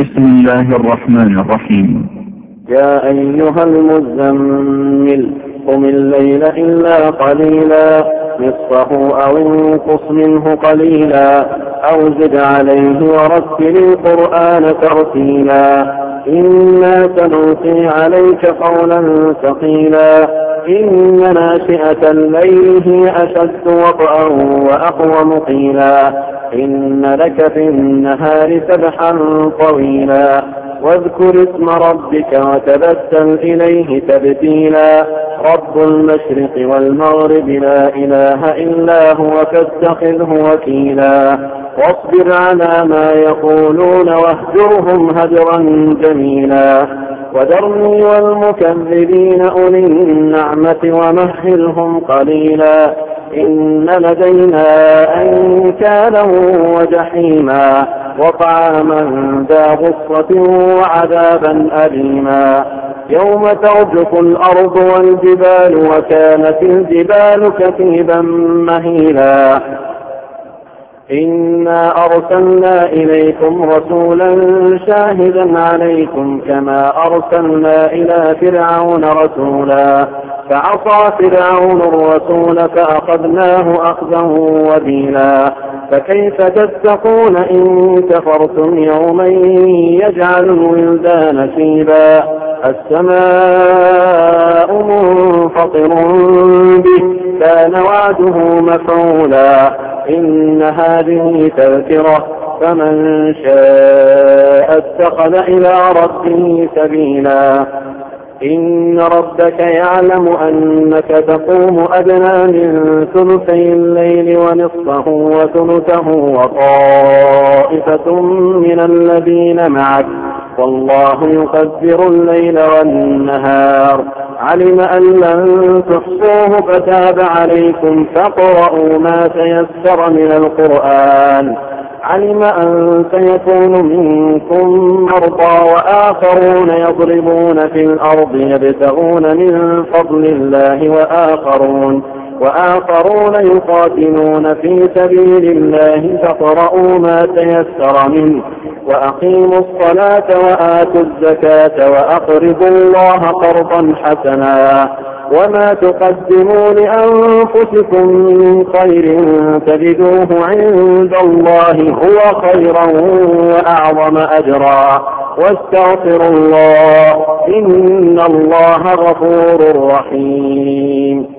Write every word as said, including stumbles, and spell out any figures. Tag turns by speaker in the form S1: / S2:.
S1: بسم الله الرحمن الرحيم.
S2: يا أيها المزمل قم الليل إلا قليلا نصفه أو انقص منه قليلا أو زد عليه ورتل القرآن ترتيلا إنا سنلقي عليك قولا ثقيلا إن ناشئة الليل هي أشد وطئا وأقوم قيلا إن لك في النهار سبحا طويلا واذكر اسم ربك وتبتل إليه تبتيلا رب المشرق والمغرب لا إله إلا هو فاتخذه وكيلا واصبر على ما يقولون واهجرهم هجرا جميلا وذرني والمكذبين أولي النعمة ومهلهم قليلا إن لدينا أنكالا وجحيما وطعاما ذا غصة وعذابا أليما يوم ترجف الأرض والجبال وكانت الجبال كثيبا مهيلا إنا أرسلنا إليكم رسولا شاهدا عليكم كما أرسلنا إلى فرعون رسولا فعصى فرعون الرسول فأخذناه أخذا وبيلا فكيف تتقون إن كفرتم يوما يجعل الولدان شيبا السماء منفطر به كان وعده مفعولا إن هذه تذكرة فمن شاء اتخذ إلى ربه سبيلا إن ربك يعلم أنك تقوم أدنى من ثلثي الليل ونصفه وثلثه وطائفة من الذين معك والله يقدر الليل والنهار علم أن لن تحصوه فتاب عليكم فاقرؤوا ما تيسر من القرآن علم أن سيكون منكم مرضى وآخرون يضربون في الأرض يبتغون من فضل الله وآخرون وآخرون يقاتلون في سبيل الله فاقرؤوا ما تيسر منه وأقيموا الصلاة وآتوا الزكاة وأقرضوا الله قرضا حسنا وما تقدموا لأنفسكم من خير تجدوه عند الله هو خيرا وأعظم أجرا واستغفروا الله إن الله غفور رحيم.